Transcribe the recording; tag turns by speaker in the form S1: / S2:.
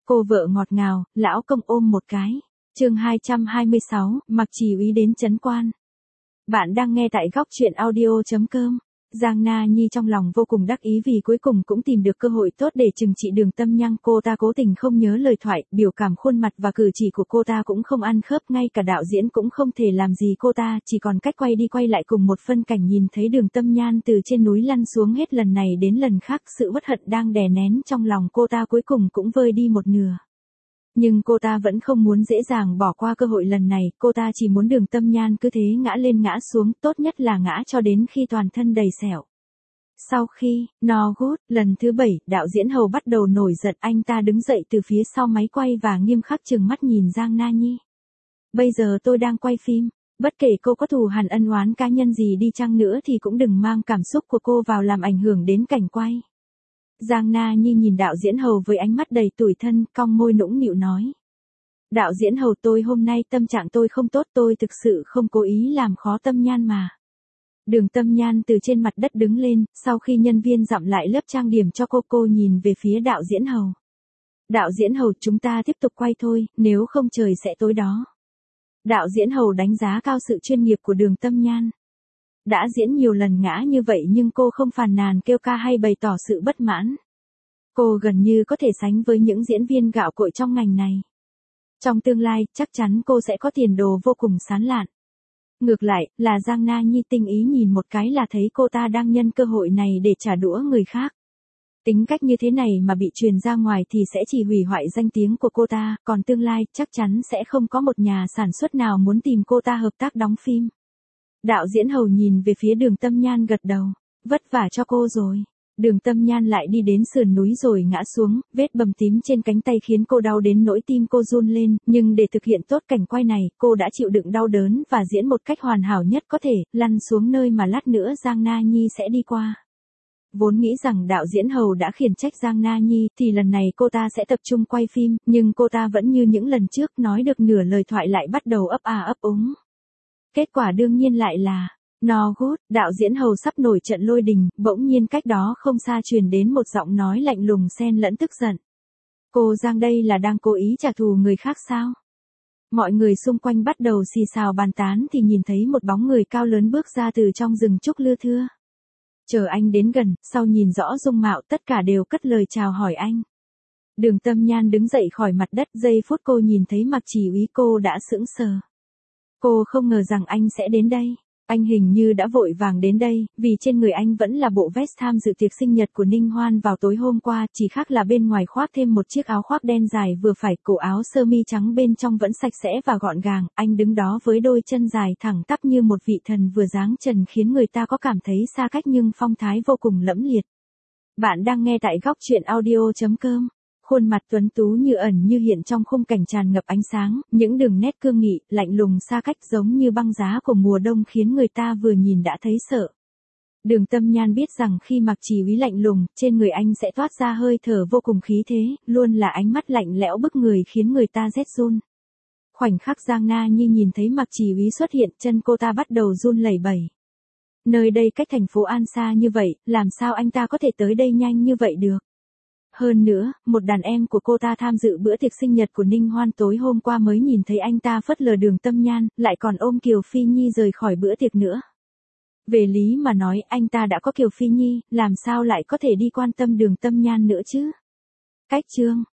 S1: Cô vợ ngọt ngào, lão công ôm một cái. Chương 226, Mặc Chỉ Úy đến trấn quan. Bạn đang nghe tại góc truyện audio.com. Giang Na Nhi trong lòng vô cùng đắc ý vì cuối cùng cũng tìm được cơ hội tốt để trừng trị Đường Tâm Nhăng. Cô ta cố tình không nhớ lời thoại, biểu cảm khuôn mặt và cử chỉ của cô ta cũng không ăn khớp, ngay cả đạo diễn cũng không thể làm gì cô ta, chỉ còn cách quay đi quay lại cùng một phân cảnh nhìn thấy Đường Tâm Nhan từ trên núi lăn xuống, hết lần này đến lần khác sự uất hận đang đè nén trong lòng cô ta cuối cùng cũng vơi đi một nửa. Nhưng cô ta vẫn không muốn dễ dàng bỏ qua cơ hội lần này, cô ta chỉ muốn Đường Tâm Nhan cứ thế ngã lên ngã xuống, tốt nhất là ngã cho đến khi toàn thân đầy sẹo. Sau khi, No Good, lần thứ 7, đạo diễn Hầu bắt đầu nổi giận, anh ta đứng dậy từ phía sau máy quay và nghiêm khắc trừng mắt nhìn Giang Na Nhi. Bây giờ tôi đang quay phim, bất kể cô có thù hằn ân oán cá nhân gì đi chăng nữa thì cũng đừng mang cảm xúc của cô vào làm ảnh hưởng đến cảnh quay. Giang Na Nhi nhìn đạo diễn Hầu với ánh mắt đầy tủi thân, cong môi nũng nịu nói. Đạo diễn Hầu, tôi hôm nay tâm trạng tôi không tốt, tôi thực sự không cố ý làm khó Tâm Nhan mà. Đường Tâm Nhan từ trên mặt đất đứng lên, sau khi nhân viên dặm lại lớp trang điểm cho cô nhìn về phía đạo diễn Hầu. Đạo diễn Hầu, chúng ta tiếp tục quay thôi, nếu không trời sẽ tối đó. Đạo diễn Hầu đánh giá cao sự chuyên nghiệp của Đường Tâm Nhan. Đã diễn nhiều lần ngã như vậy nhưng cô không phàn nàn kêu ca hay bày tỏ sự bất mãn. Cô gần như có thể sánh với những diễn viên gạo cội trong ngành này. Trong tương lai, chắc chắn cô sẽ có tiền đồ vô cùng sáng lạn. Ngược lại, là Giang Na Nhi tinh ý nhìn một cái là thấy cô ta đang nhân cơ hội này để trả đũa người khác. Tính cách như thế này mà bị truyền ra ngoài thì sẽ chỉ hủy hoại danh tiếng của cô ta, còn tương lai chắc chắn sẽ không có một nhà sản xuất nào muốn tìm cô ta hợp tác đóng phim. Đạo diễn Hầu nhìn về phía Đường Tâm Nhan gật đầu, vất vả cho cô rồi. Đường Tâm Nhan lại đi đến sườn núi rồi ngã xuống, vết bầm tím trên cánh tay khiến cô đau đến nỗi tim cô run lên, nhưng để thực hiện tốt cảnh quay này, cô đã chịu đựng đau đớn và diễn một cách hoàn hảo nhất có thể, lăn xuống nơi mà lát nữa Giang Na Nhi sẽ đi qua. Vốn nghĩ rằng đạo diễn Hầu đã khiển trách Giang Na Nhi thì lần này cô ta sẽ tập trung quay phim, nhưng cô ta vẫn như những lần trước, nói được nửa lời thoại lại bắt đầu ấp ấp úng. Kết quả đương nhiên lại là, No Good, đạo diễn Hầu sắp nổi trận lôi đình, bỗng nhiên cách đó không xa truyền đến một giọng nói lạnh lùng xen lẫn tức giận. Cô Giang đây là đang cố ý trả thù người khác sao? Mọi người xung quanh bắt đầu xì xào bàn tán thì nhìn thấy một bóng người cao lớn bước ra từ trong rừng trúc lưa thưa. Chờ anh đến gần, sau nhìn rõ dung mạo tất cả đều cất lời chào hỏi anh. Đường Tâm Nhan đứng dậy khỏi mặt đất, giây phút cô nhìn thấy Mặc Chỉ Úy cô đã sững sờ. Cô không ngờ rằng anh sẽ đến đây. Anh hình như đã vội vàng đến đây, vì trên người anh vẫn là bộ vest tham dự tiệc sinh nhật của Ninh Hoan vào tối hôm qua, chỉ khác là bên ngoài khoác thêm một chiếc áo khoác đen dài vừa phải, cổ áo sơ mi trắng bên trong vẫn sạch sẽ và gọn gàng, anh đứng đó với đôi chân dài thẳng tắp như một vị thần vừa giáng trần khiến người ta có cảm thấy xa cách nhưng phong thái vô cùng lẫm liệt. Bạn đang nghe tại góc truyện audio.com. Khuôn mặt tuấn tú như ẩn như hiện trong khung cảnh tràn ngập ánh sáng, những đường nét cương nghị, lạnh lùng xa cách giống như băng giá của mùa đông khiến người ta vừa nhìn đã thấy sợ. Đường Tâm Nhan biết rằng khi Mặc Chỉ Úy lạnh lùng, trên người anh sẽ toát ra hơi thở vô cùng khí thế, luôn là ánh mắt lạnh lẽo bức người khiến người ta rét run. Khoảnh khắc Giang Na Nhi nhìn thấy Mặc Chỉ Úy xuất hiện, chân cô ta bắt đầu run lẩy bẩy. Nơi đây cách thành phố An xa như vậy, làm sao anh ta có thể tới đây nhanh như vậy được? Hơn nữa, một đàn em của cô ta tham dự bữa tiệc sinh nhật của Ninh Hoan tối hôm qua mới nhìn thấy anh ta phớt lờ Đường Tâm Nhan, lại còn ôm Kiều Phi Nhi rời khỏi bữa tiệc nữa. Về lý mà nói, anh ta đã có Kiều Phi Nhi, làm sao lại có thể đi quan tâm Đường Tâm Nhan nữa chứ? Cách chương